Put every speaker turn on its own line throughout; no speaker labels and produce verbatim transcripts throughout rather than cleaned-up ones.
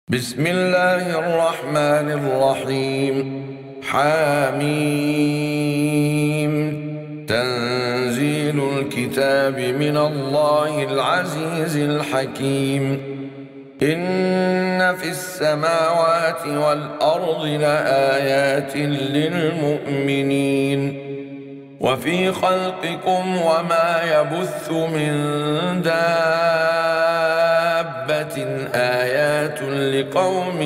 بسم الله الرحمن الرحيم. حميم. تنزيل الكتاب من الله العزيز الحكيم. إن في السماوات والأرض لآيات للمؤمنين وفي خلقكم وما يبث من دابة آيات لقوم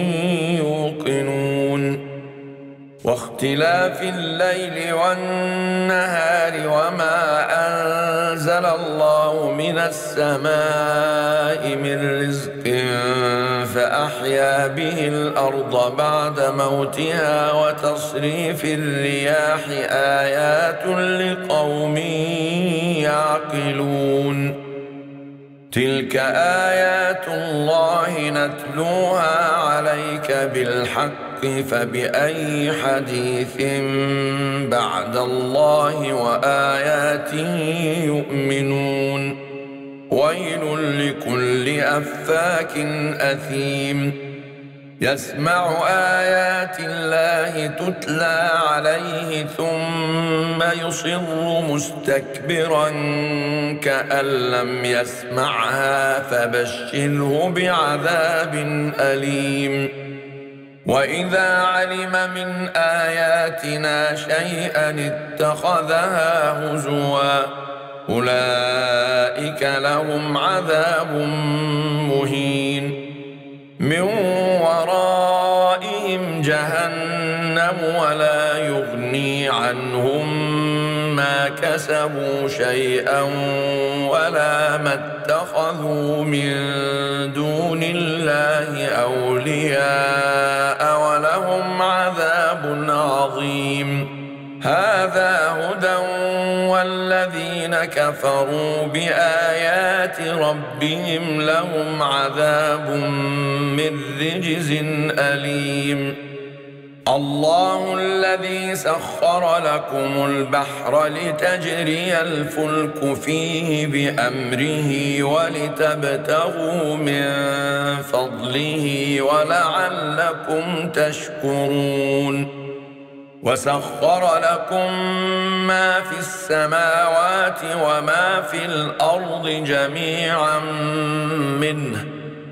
يوقنون واختلاف الليل والنهار وما أنزل الله من السماء من رزق فأحيا به الأرض بعد موتها وتصريف الرياح آيات لقوم يعقلون. تلك آيات الله نتلوها عليك بالحق فبأي حديث بعد الله وآياته يؤمنون. ويل لكل أفاك أثيم يسمع آيات الله تتلى عليه ثم يصر مستكبرا كأن لم يسمعها فبشره بعذاب أليم. وإذا علم من آياتنا شيئا اتخذها هزوا أولئك لهم عذاب مهين من ورائهم جهنم ولا يغني عنهم ما كسبوا شيئا ولا ما اتخذوا من دون الله أولياء ولهم عذاب عظيم. هذا هدى والذين كفروا بآيات ربهم لهم عذاب من رجز أليم. الله الذي سخر لكم البحر لتجري الفلك فيه بأمره ولتبتغوا من فضله ولعلكم تشكرون. وسخر لكم ما في السماوات وما في الأرض جميعا منه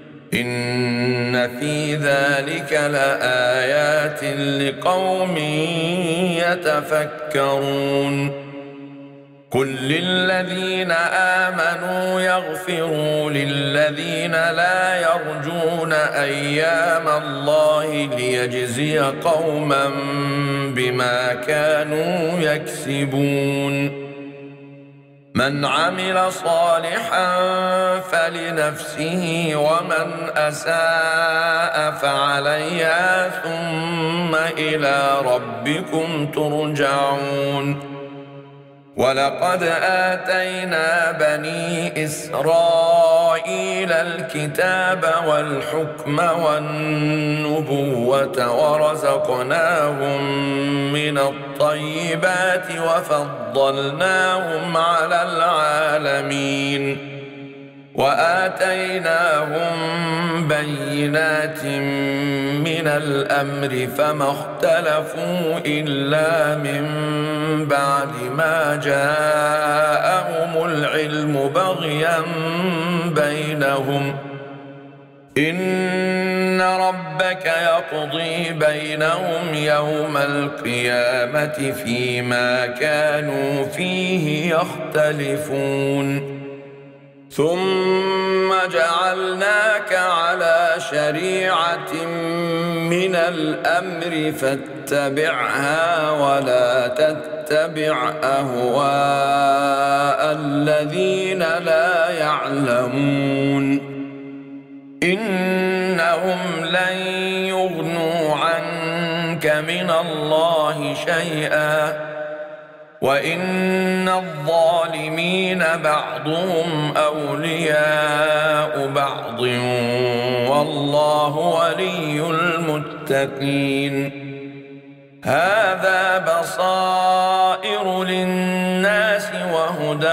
إن في ذلك لآيات لقوم يتفكرون. قل للذين آمنوا يغفروا للذين لا يرجون أيام الله ليجزي قوما بما كانوا يكسبون. من عمل صالحا فلنفسه ومن أساء فعليها ثم إلى ربكم ترجعون. ولقد آتينا بني إسرائيل الكتاب والحكم والنبوة ورزقناهم من الطيبات وفضلناهم على العالمين وآتيناهم بينات من الأمر فما اختلفوا إلا من بعد ما جاءهم العلم بغيا بينهم. إن ربك يقضي بينهم يوم القيامة فيما كانوا فيه يختلفون. ثم جعلناك على شريعة من الأمر فاتبعها ولا تتبع أهواء الذين لا يعلمون. إنهم لن يغنوا عنك من الله شيئا وإن الظالمين بعضهم أولياء بعض والله ولي المتقين. هذا بصائر للناس وهدى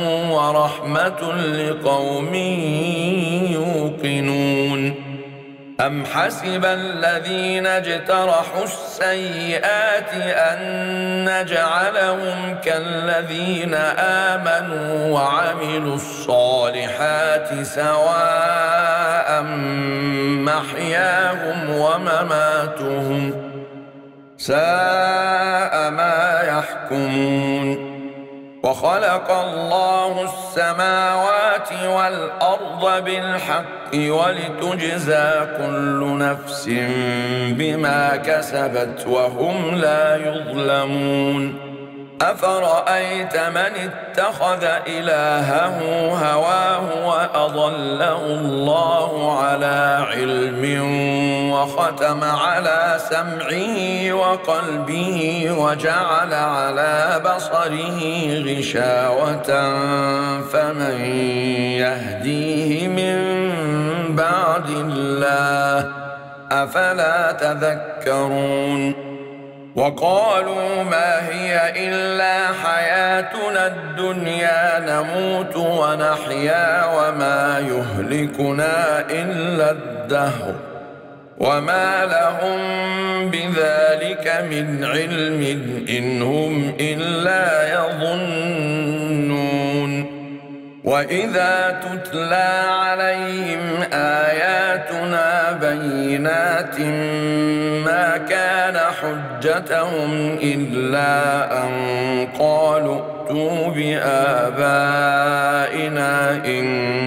ورحمة لقوم يوقنون أم حسب الذين اجترحوا السيئات أن نجعلهم كالذين آمنوا وعملوا الصالحات سواء محياهم ومماتهم ساء ما يحكمون. وخلق الله السماوات والأرض بالحق ولتجزى كل نفس بما كسبت وهم لا يظلمون. أفرأيت من اتخذ إلهه هواه وأضله الله على علم وختم على سمعه وقلبه وجعل على بصره غشاوة فمن يهديه من بعد الله أفلا تذكرون. وقالوا ما هي إلا حياتنا الدنيا نموت ونحيا وما يهلكنا إلا الدهر وما لهم بذلك من علم إن هم إلا يظنون. وإذا تتلى عليهم آياتنا بينات ما كان حجتهم إلا أن قالوا ائتوا بآبائنا إن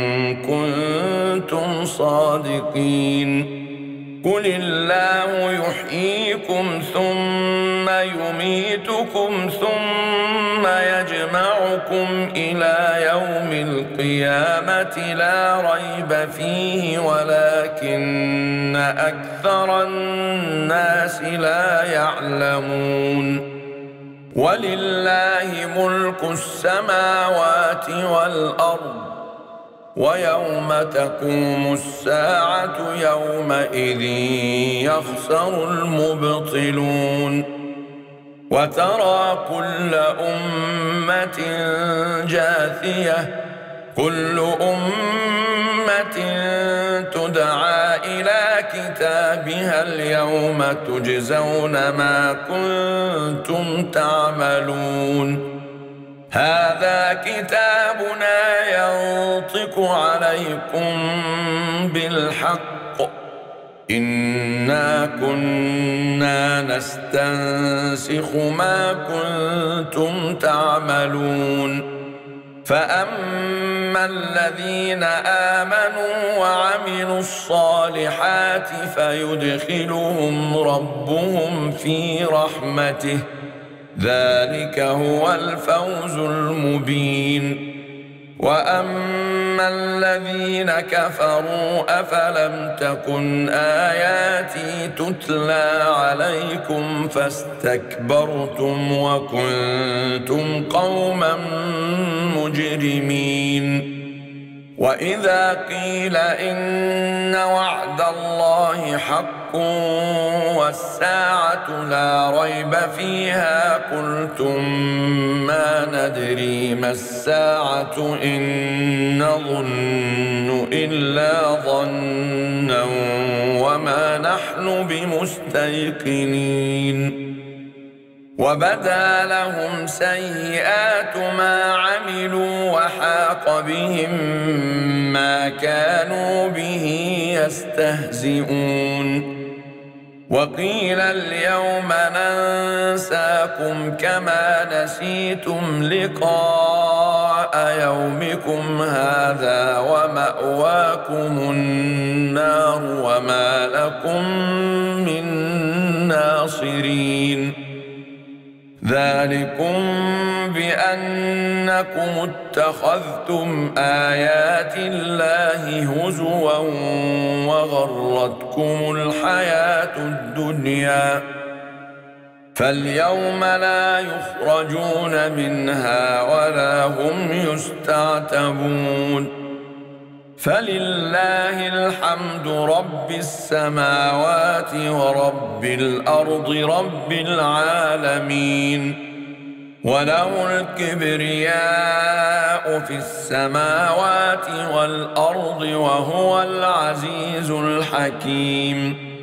كنتم صادقين. قل الله يحييكم ثم يميتكم ثم يجمعكم إلى يوم القيامة لا ريب فيه ولكن أكثر الناس لا يعلمون. ولله ملك السماوات والأرض ويوم تقوم الساعة يومئذ يخسر المبطلون. وترى كل أمة جاثية كل أمة تدعى إلى كتابها اليوم تجزون ما كنتم تعملون. هذا كتابنا ينطق عليكم بالحق إنا كنا نستنسخ ما كنتم تعملون. فأما الذين آمنوا وعملوا الصالحات فيدخلهم ربهم في رحمته ذلك هو الفوز المبين. وأما الذين كفروا أفلم تكن آياتي تتلى عليكم فاستكبرتم وكنتم قوما مجرمين. وإذا قيل إن وعد الله حق والساعة لا ريب فيها قلتم ما ندري ما الساعة إن نظن إلا ظنا وما نحن بمستيقنين. وبدا لهم سيئات ما عملوا وحاق بهم ما كانوا به يستهزئون. وقيل اليوم ننساكم كما نسيتم لقاء يومكم هذا ومأواكم النار وما لكم من ناصرين. ذلكم بأنكم اتخذتم آيات الله هزوا وغرتكم الحياة الدنيا فاليوم لا يخرجون منها ولا هم يستعتبون. فلله الحمد رب السماوات ورب الأرض رب العالمين. وله الكبرياء في السماوات والأرض وهو العزيز الحكيم.